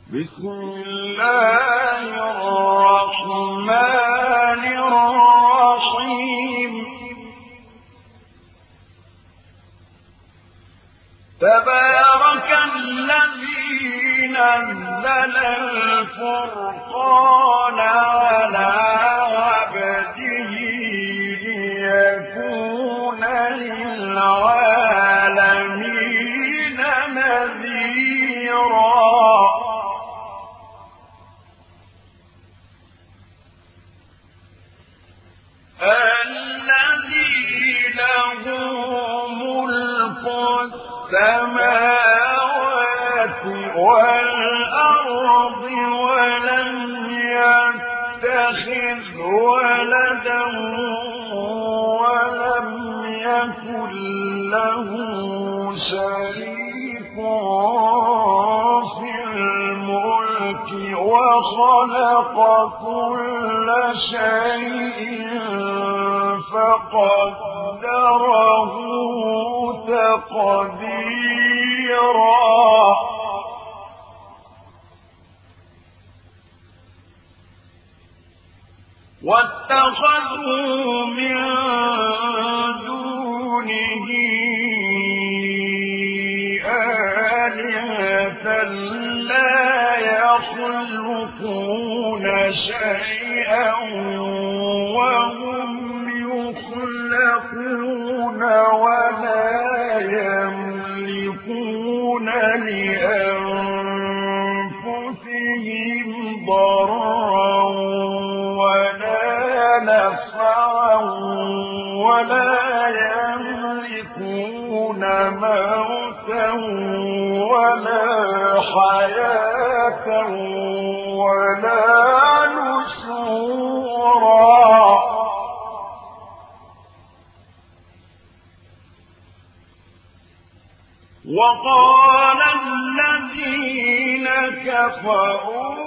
بسم الله الرحمن الرحيم تبارك الذي نزل الفرقان على عبده ليكون للعالمين نذيرا الذي له ملك السماوات والأرض ولم يتخذ ولدا ولم يكن له شريك في الملك وخلق كل شيء فقدره تقديرا واتخذوا من دونه آلهة لا يخلقون شيئا وهم يخلقون ولا يملكون لأنفسهم ضرا ولا نفعا ولا يملكون موتا ولا حياة ولا نشورا وقال الذين كفروا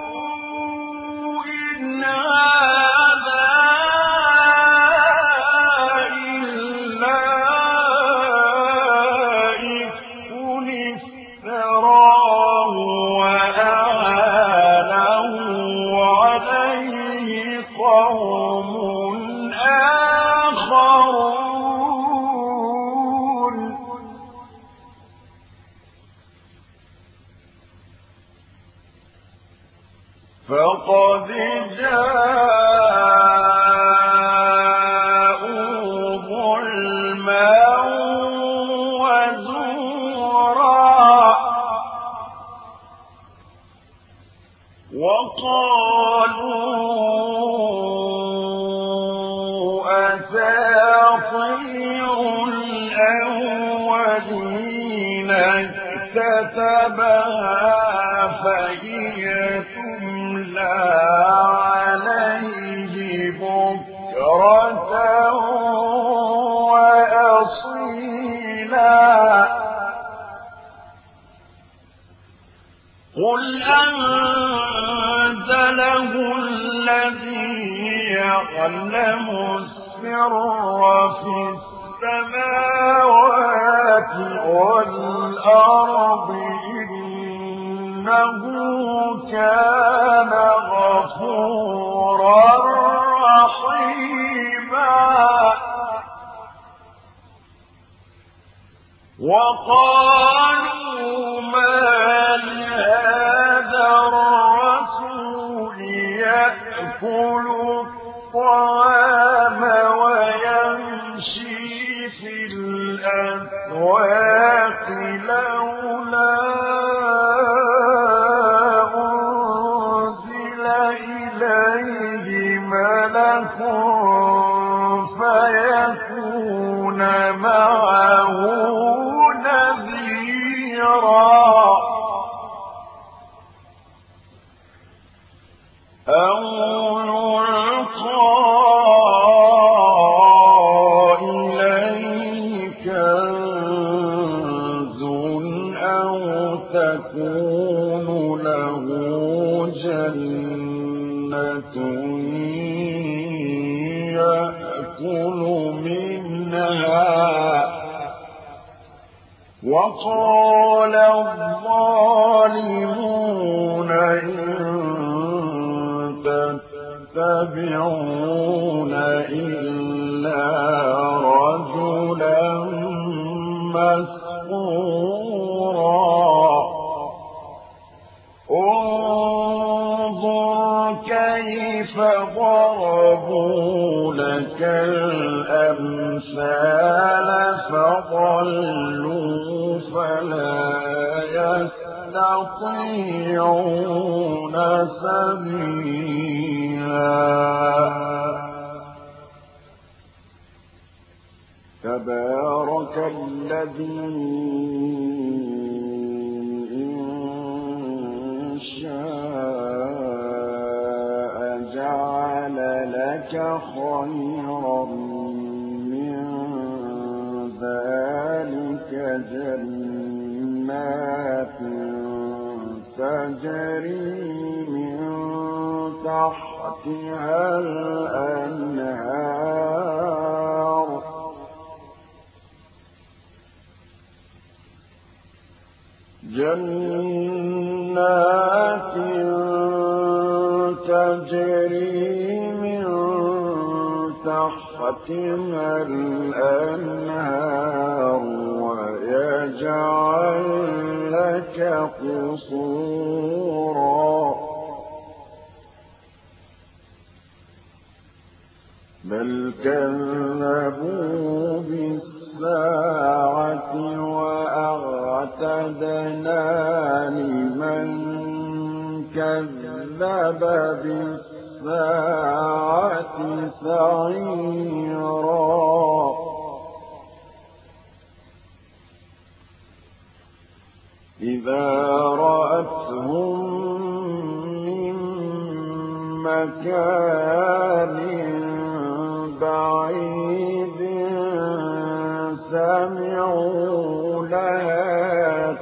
إن هذا إلا إفك افتراه وأعانه عليه قوم آخرون فقد جاءوا ظلما وزورا وقالوا أساطير الأولين اكتتبها فهي تملى عليه بكرة وأصيلا قل أنزله الذي يعلم السر في السماوات والأرض إنه كان غفورا رحيما وقالوا ما لهذا الرسول يأكل الطعام ويمشي في الأسواق لولا أنزل إليه ملك فيكون معه نذيرا أو يلقى إليه كنز أو تكون له جنة يأكل منها وقال الظالمون يتبعون إلا رجلا مسحورا انظر كيف ضربوا لك الأمثال فضلوا فلا يستطيعون سبيلا تبارك الذي إن شاء جعل لك خيرا من ذلك جنات تجري من تحتها الأنهار جنات تجري من تحتها الأنهار ويجعل لك قصورا بل كذبوا بالساعة وأعتدنا لمن كذب بالساعة سعيرا إذا رأتهم من مكان بعيد سمعوا لها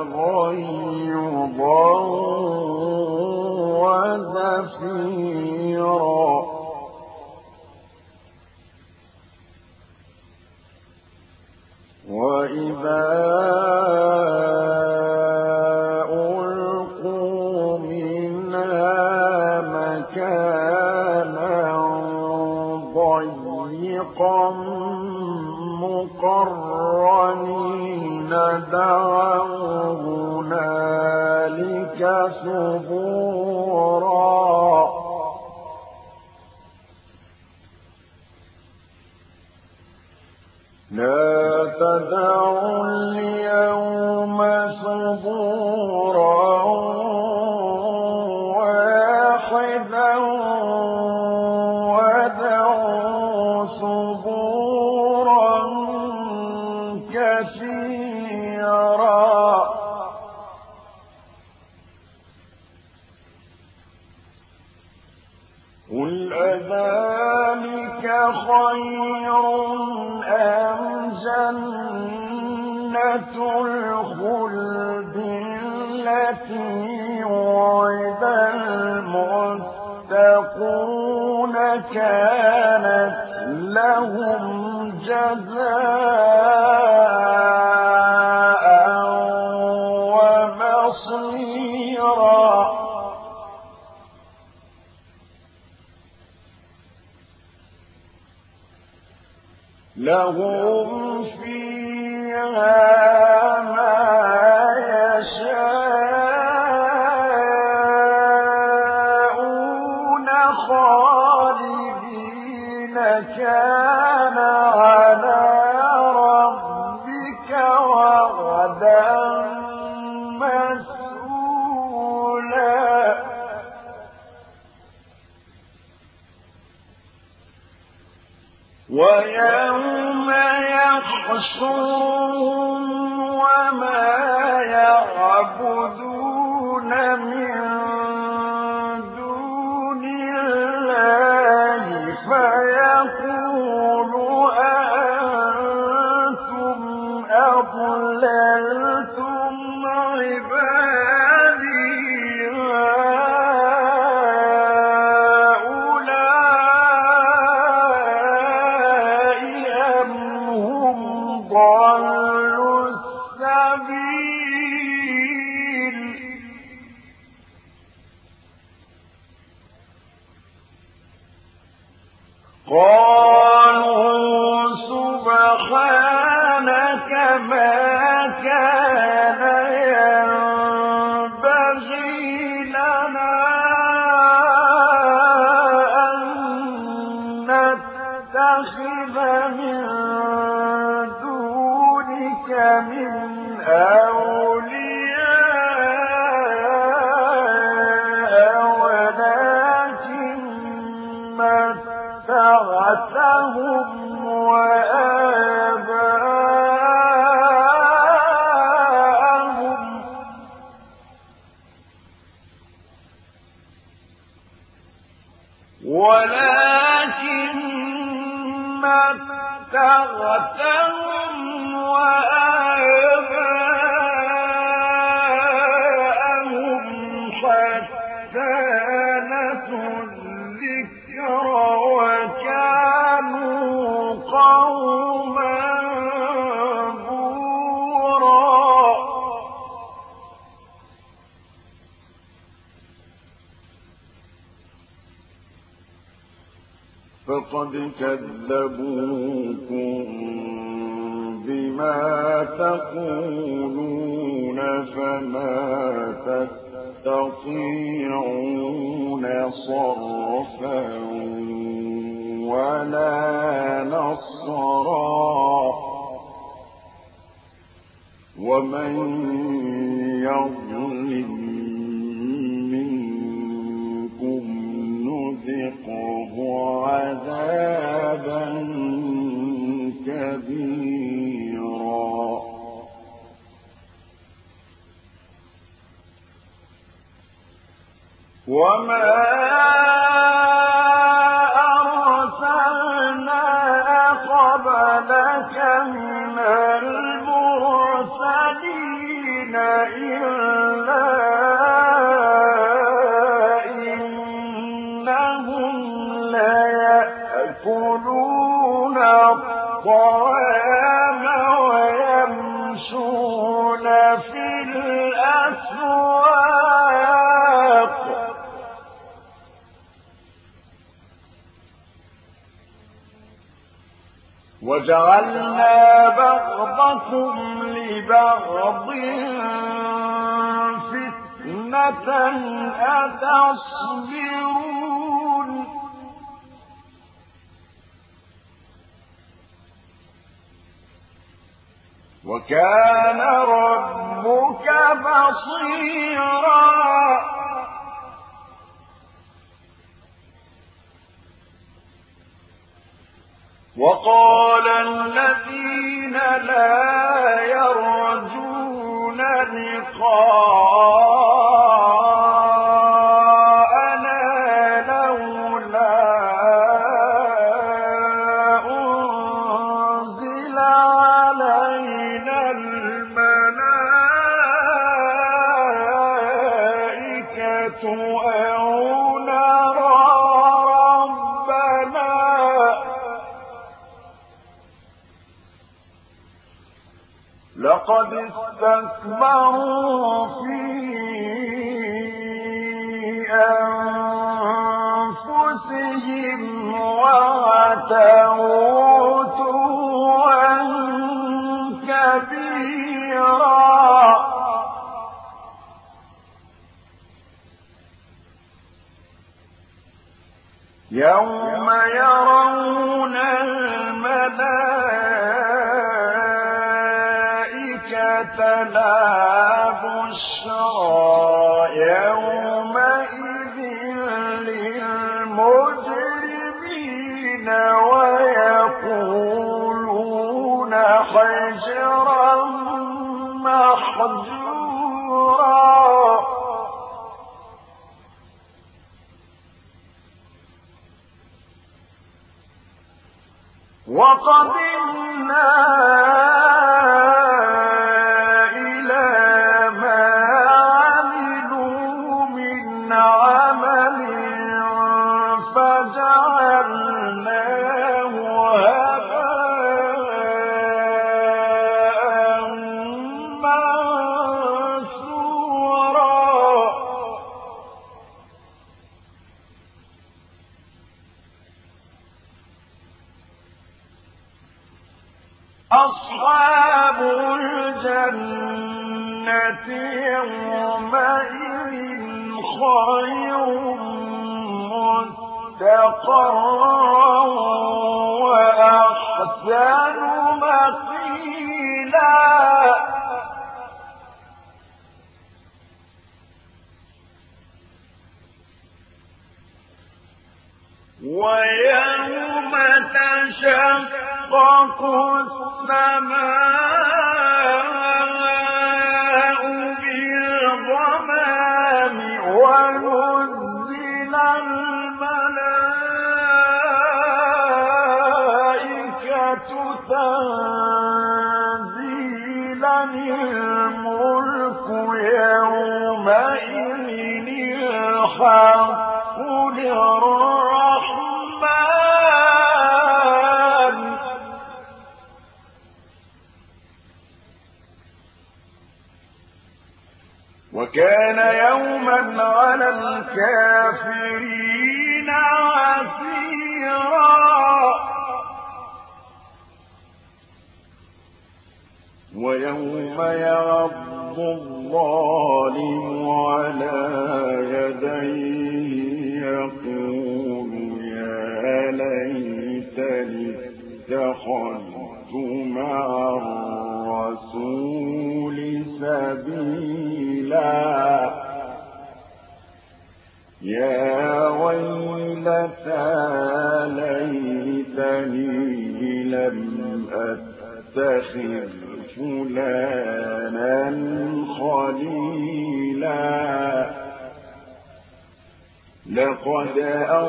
تغيظا وزفيرا وإذا ألقوا منها مكانا ضيقا مقرنين دعوا هنالك ثبورا لا تدعوا اليوم ثبورا واحدا ودعوا ثبورا كثيرا قل أذلك خير أم جنة الخلد التي وعد المتقون كانت لهم جزاء ومصيرا لهم فيها ما يشاءون خالدين كان على ربك وعدا مسئولا ويوم يحشرهم وما يعبدون من دون الله فيقول أأنتم أضللتم عبادي ضلوا السبيل قالوا سبحانك ما كان ينبغي لنا أن نتخذ من دونك من أولياء ولكن متعتهم وآباءهم حتى نسوا الذكر وكانوا قوما بورا. فقد كذبوكم بما تقولون فما تستطيعون صرفا ولا نصرا ومن يظلم منكم نذقه عذابا كبيرا. وما أرسلنا قبلك من المرسلين إلا إنهم ليأكلون الطعام ويمشون في الأسواق وجعلنا بعضكم لبعض فتنة أتصبرون وكان ربك بصيرا. وقال الذين لا يرجون لقاءنا لولا أنزل علينا الملائكة أو نرى ربنا لقد استكبروا في أنفسهم وعتوا عتوا كبيرا. يوم يرون الملائكة لا بشرى يومئذ للمجرمين ويقولون حجرا محجورا. وقدمنا إلى ما عملوا من عمل فجعلناه هباء منثورا. أصحاب الجنة يومئذ خير مستقرا وأحسن مقيلا ويوم تشقق السماء بالغمام ونزل الملائكة تنزيلا الملك يومئذ الحق للرحمن وكان يوما على الكافرين عسيرا ويوم يعض الظالم على يديه يقول يا ليتني اتخذت مع الرسول سبيلا يا ويلتى ليتني لم أتخذ فلانا خليلا لقد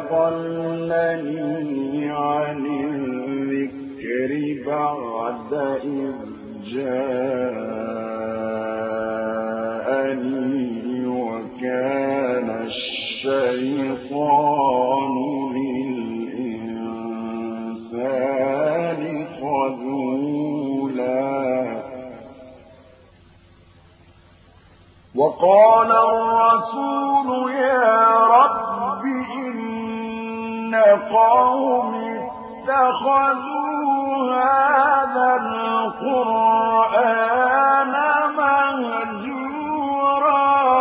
أضلني عن الذكر بعد إذ جاءني وكان الشيطان للإنسان خذولا وقال الرسول يا رب إن قومي اتخذوا هذا القرآن مهجورا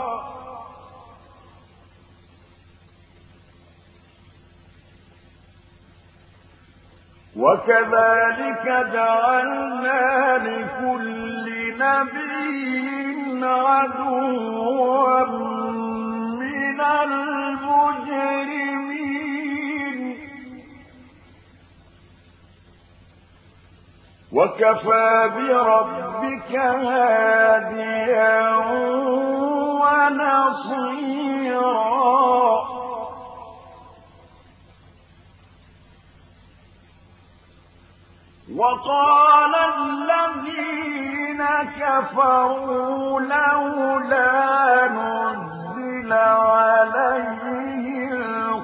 وكذلك جعلنا لكل نبي عدوا من المجرمين وكفى بربك هاديا ونصيرا وقال الذين كفروا لولا نزل عليه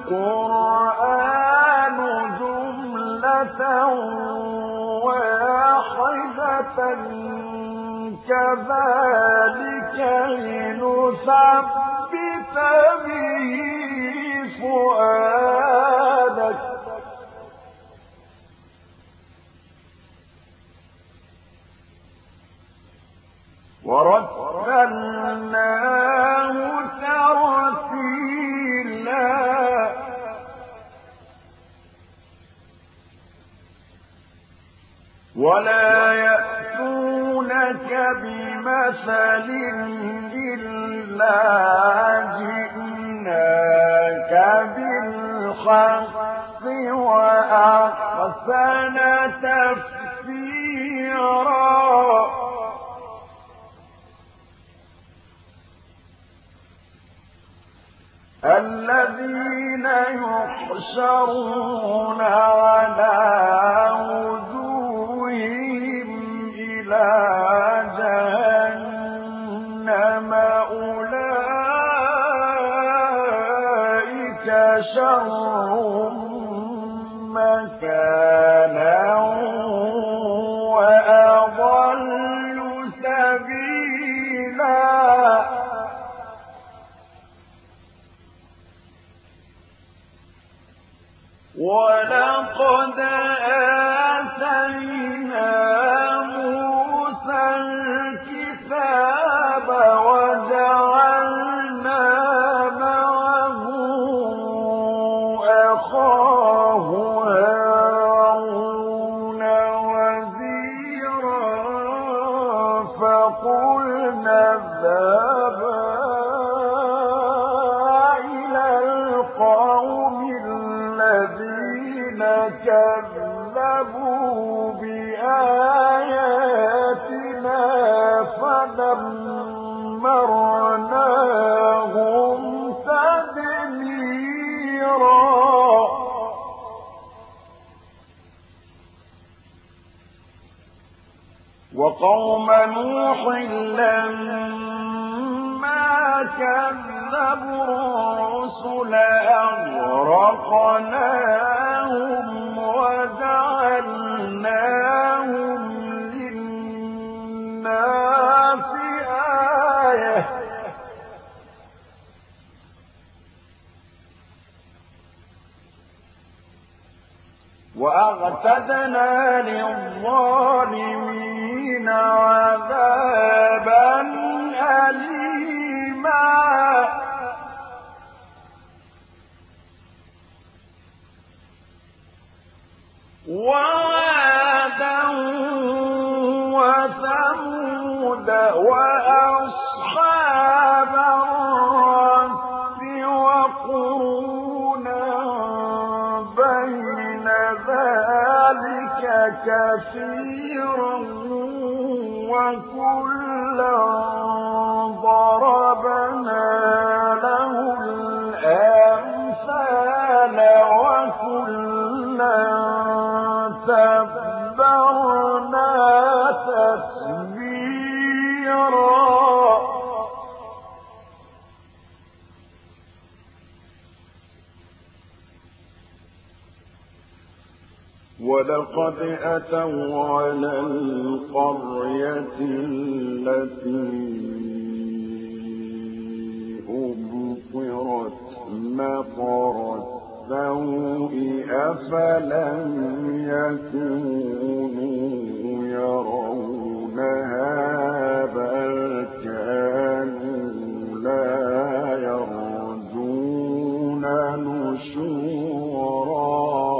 القرآن جملة واحدة كذلك لنثبت به فؤادك ورتلناه ترتيلا ولا يأتونك بمثل إلا جئناك بالحق وأحسن تفسيرا الذين يحشرون على وجوههم إلى جهنم أولئك شر مكانا وأضل سبيلا ولقد آتينا نوح لما كذبوا الرسل أغرقناهم وجعلناهم للناس آية وأعتدنا للظالمين عذابا أليما وعادا وثمود وأصحاب الرس وقرونا بين ذلك كثيرا وكلا ضربنا له الأمثال وكلا تبرنا تتبيرا ولقد أتوا على القرية التي أمطرت مطر السوء أفلم يكونوا يرونها بل كانوا لا يرجون نشورا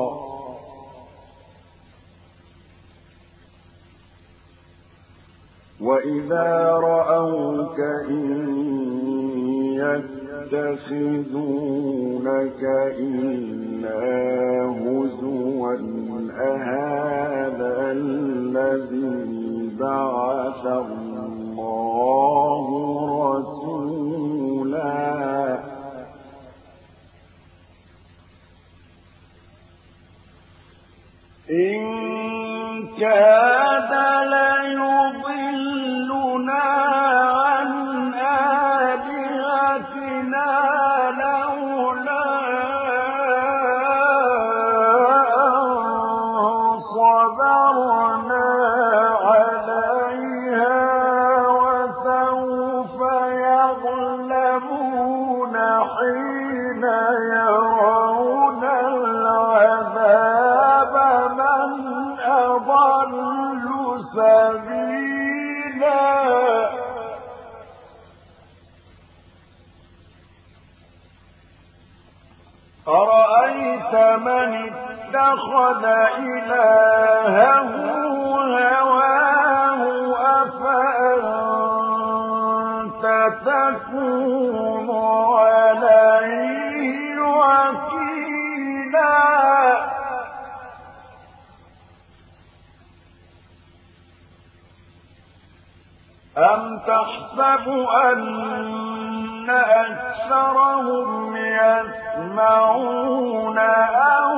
وإذا رأوك إن يتخذونك إلا هزوا أهذا الذي بعث الله رسولا إن كاد ليضلنا عن آلهتنا لولا صبرنا عليها وسوف يغلبون حين يرون العذاب من أضل سبيلا أرأيت من اتخذ إلهه هواه أفأنت تكون عليه وكيلا أم تحسب أن أكثرهم يسمعون أو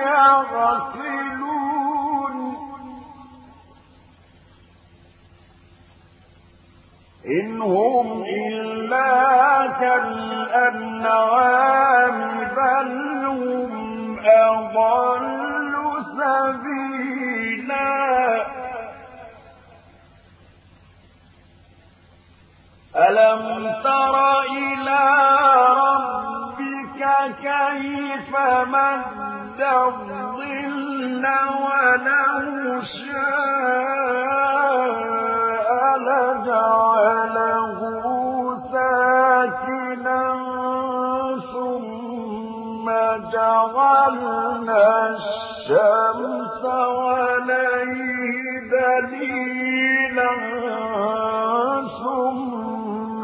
يعقلون إن هم إلا كالأنعام بل هم أضل سبيلا ألم تر إلى ربك كيف مد الظل ولو شاء لجعله ساكنا ثم جعلنا الشمس عليه دليلا ثم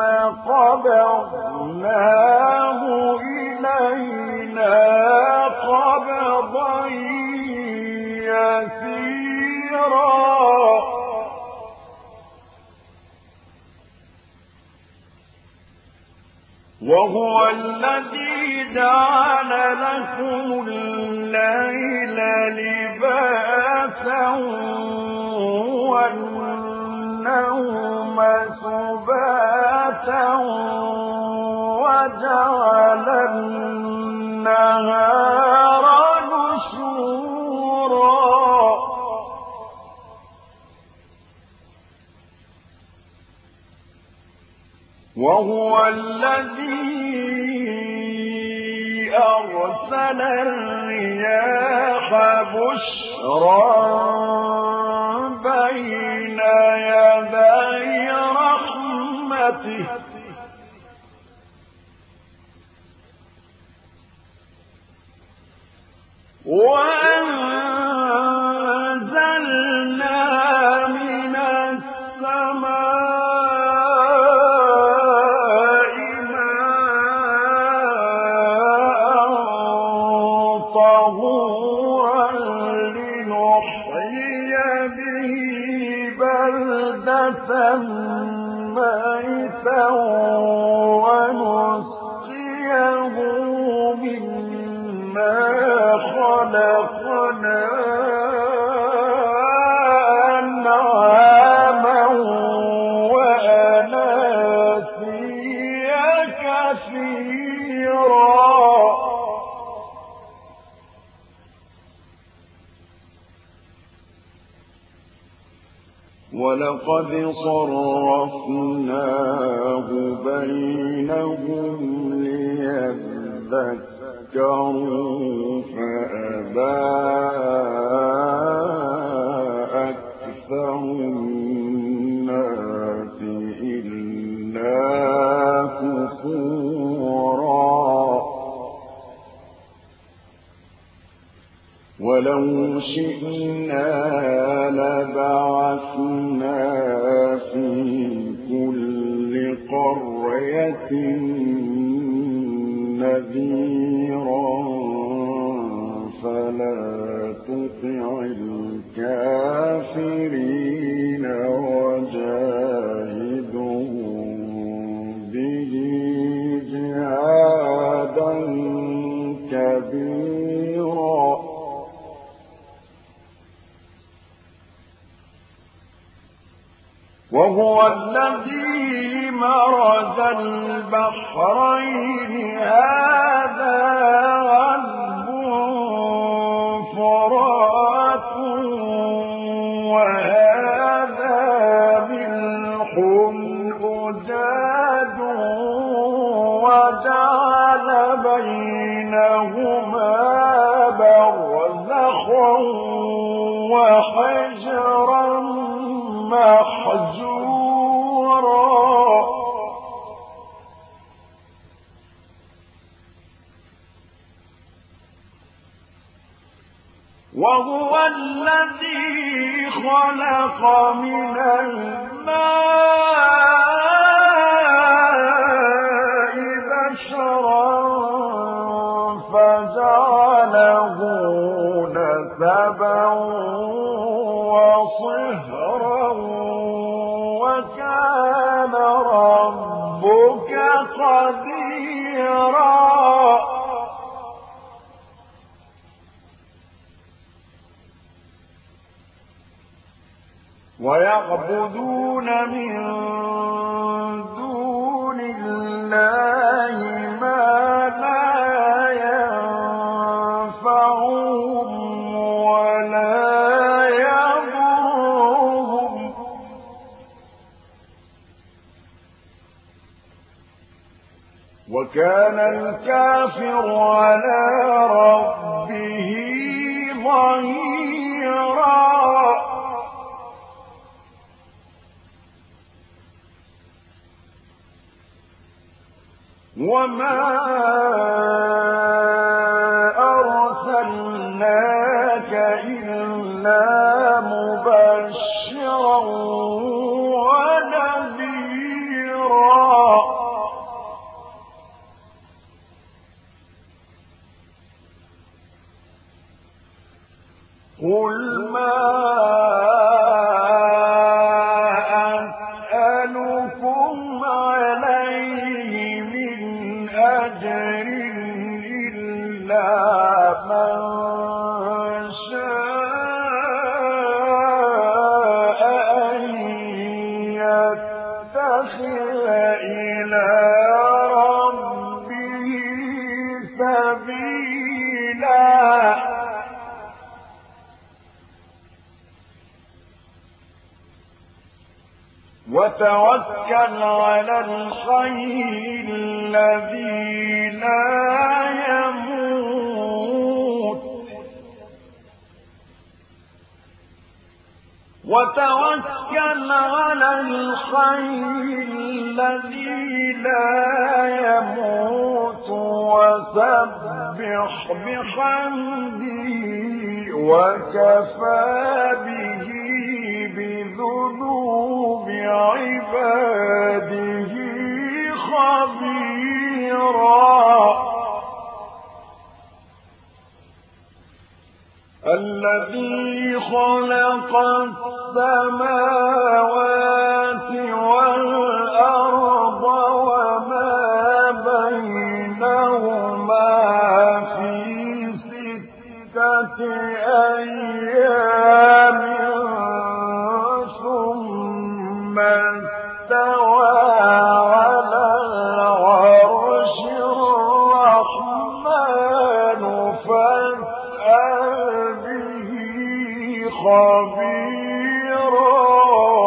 قبضناه إلينا قبضا يسيرا وهو الذي جعل لكم الليل لباسا والنهار النوم سباتا وجعل النهار نشورا وهو الذي أرسل الرياح بشرا بين يدي رحمته وأنزلنا من السماء ماء طهورا لنحيي به بلدة ميتا ونسقيه مما خلقنا أنعاما وأناسيا كثيرا ولقد صرفناه بينهم ليذكروا فأبى أكثر الناس إلا كفورا ولو شئنا لبعثنا في كل قرية نذيرا فلا تطع الكافرين وجاهدهم به جهادا كبيرا وهو الذي مرج البحرين هذا عذب فرات وهذا ملح أجاج وجعل بينهما برزخا وحجرا محجورا وهو الذي خلق من الماء بشرا فجعله نسبا وصهرا وكان ربك قديرا ويعبدون من دون الله ما لا ينفعهم ولا يضرهم وكان الكافر على ربه ظهيرا وما أرسلناك إلا مبشرا ونذيرا قل ما أسألكم عليه من أجر إلا من شاء أن سبيلا وتوكل على الحي الذي لا يموت وتوكل على الحي الذي لا يموت وسبح بحمده وكفى به بذنوب عباده خبيرا الذي خلق السماوات والأرض وما بينهما في 6 أيام ثم استوى على العرش الرحمن فاسأل به خبيرا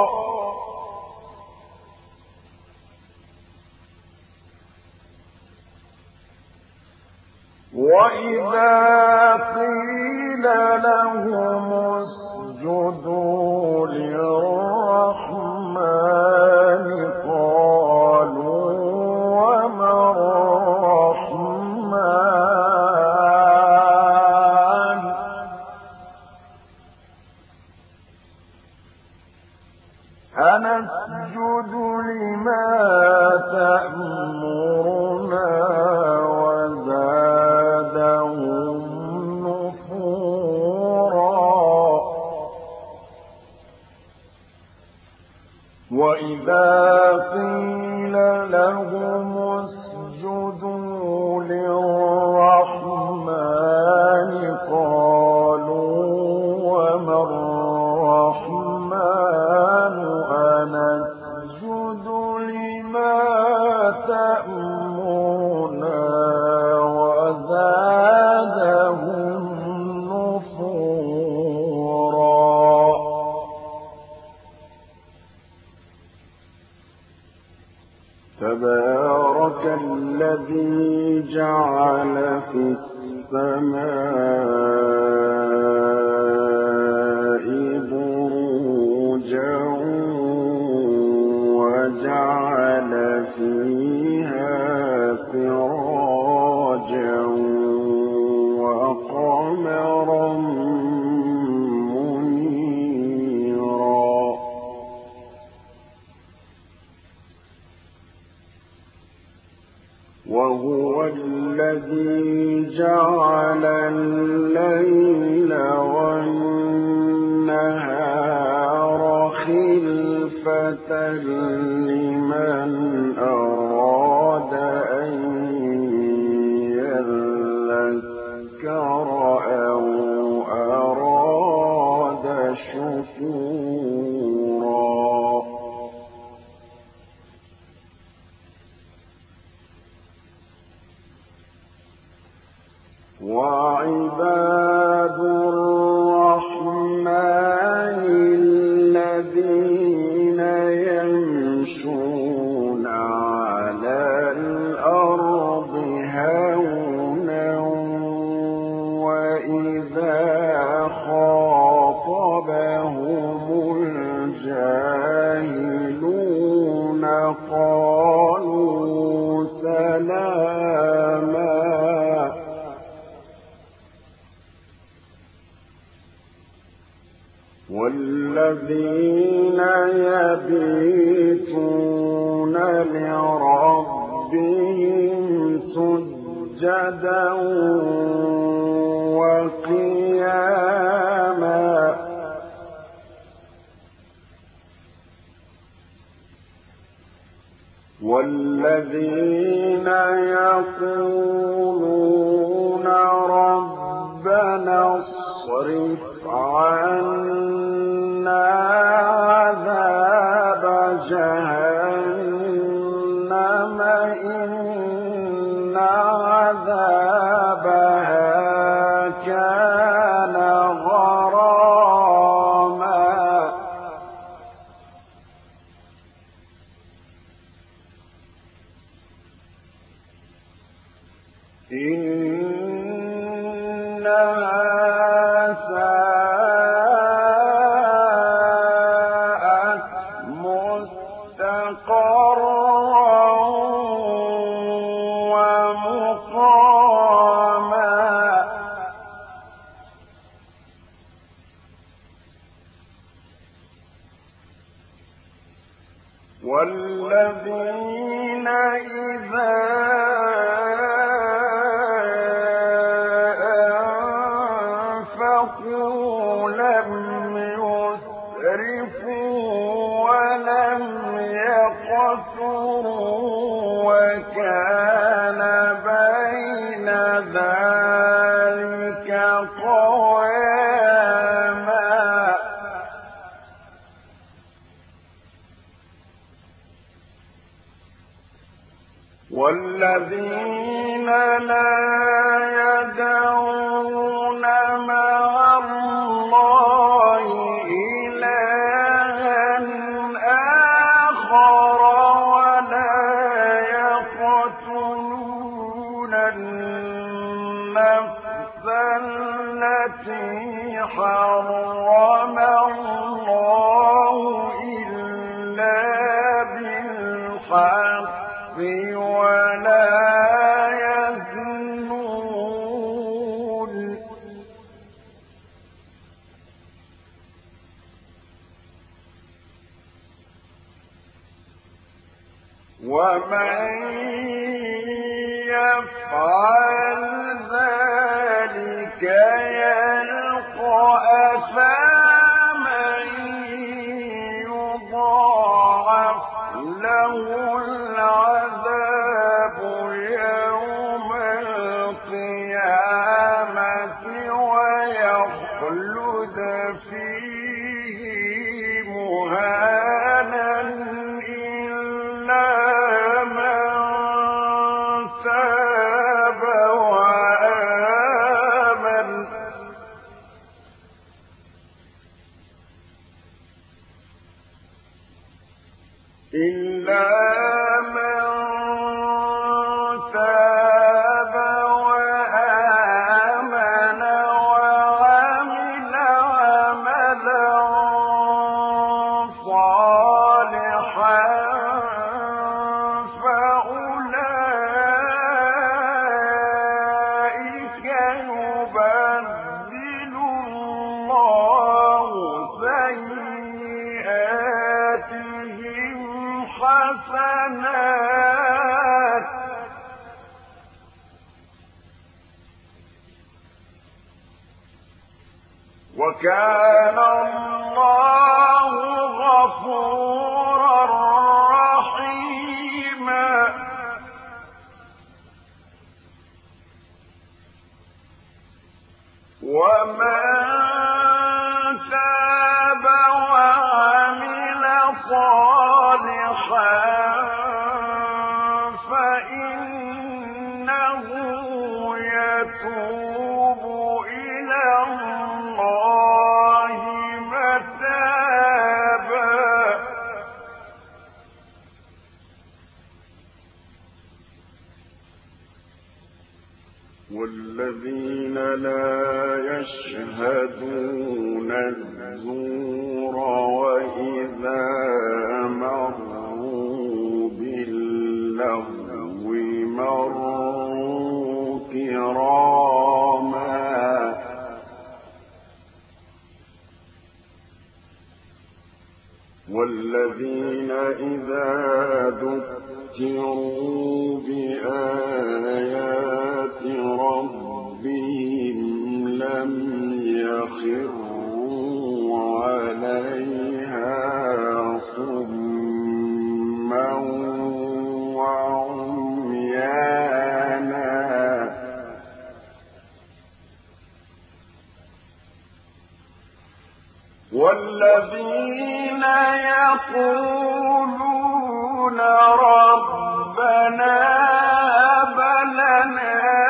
وإذا قيل لهم اسجدوا للرحمن قالوا وما الرحمن أنسجد لما تأمرنا وزادهم نفورا وإذا قيل لهم اسجدوا للرحمن قالوا وما الرحمن أنسجد لما تأمرنا وزادهم نفورا تبارك الذي جعل في السماء بروجا وجعل فيها سراجا وقمرا منيرا وهو الذي جعل الليل والنهار خلفة لمن أراد أن يذكر أو أراد شكورا وعباد الرحمن الذين يمشون على الأرض هونا وإذا خاطبهم الجاهلون قالوا سلاما والذين يبيتون لربهم سجدا وقياما والذين يقولون ربنا اصرف عنا عذاب جهنم إن عذابها كان غراما إنها ساءت مستقرا ومقاما والذين إذا أنفقوا لم يسرفوا ولم يقتروا وكان بين ذلك قواما والذين لا يدعون مع الله إلها آخر ولا يقتلون النفس التي حرم الله إلا بالحق ولا يزنون ومن يفعل ذلك يلقى أثاما يضاعف له العذاب يوم القيامة ويخلد فيه مهانا إلا من تاب وآمن وعمل عملا صالحا فأولئك يبدل الله سيئاتهم حسنات وكان الله غفورا رحيما ومن تاب وعمل صالحا فإنه يتوب إلى الله متابا والذين لا يشهدون الزور وإذا مروا باللغو مروا كراما والذين إذا ذكروا بآيات ربهم لم يخروا عليها صما وعميانا والذين يقولون ربنا هب لنا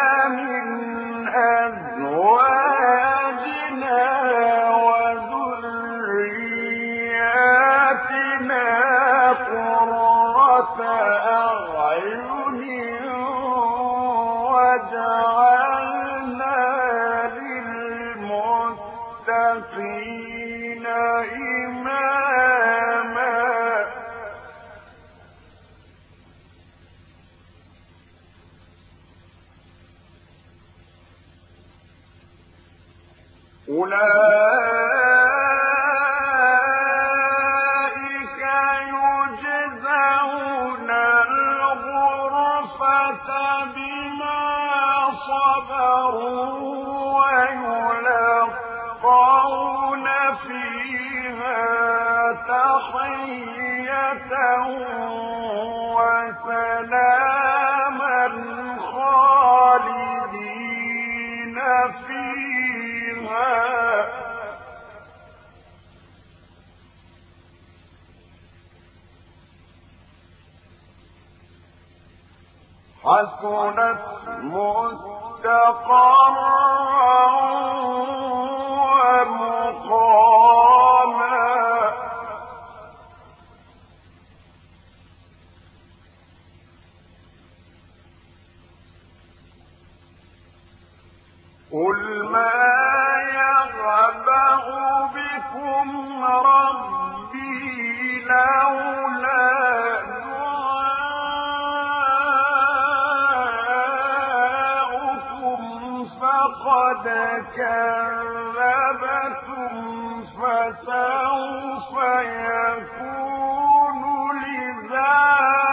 وجعلنا للمتقين إماما أولئك يجزون الغرفة بما صبروا ويلقون فيها تحية وسلاما خالدين فيها حسنت مستقرا ومقاما قل ما يعبأ بكم ربي لولا دعاؤكم فقد كذبتم فسوف يكون لزاما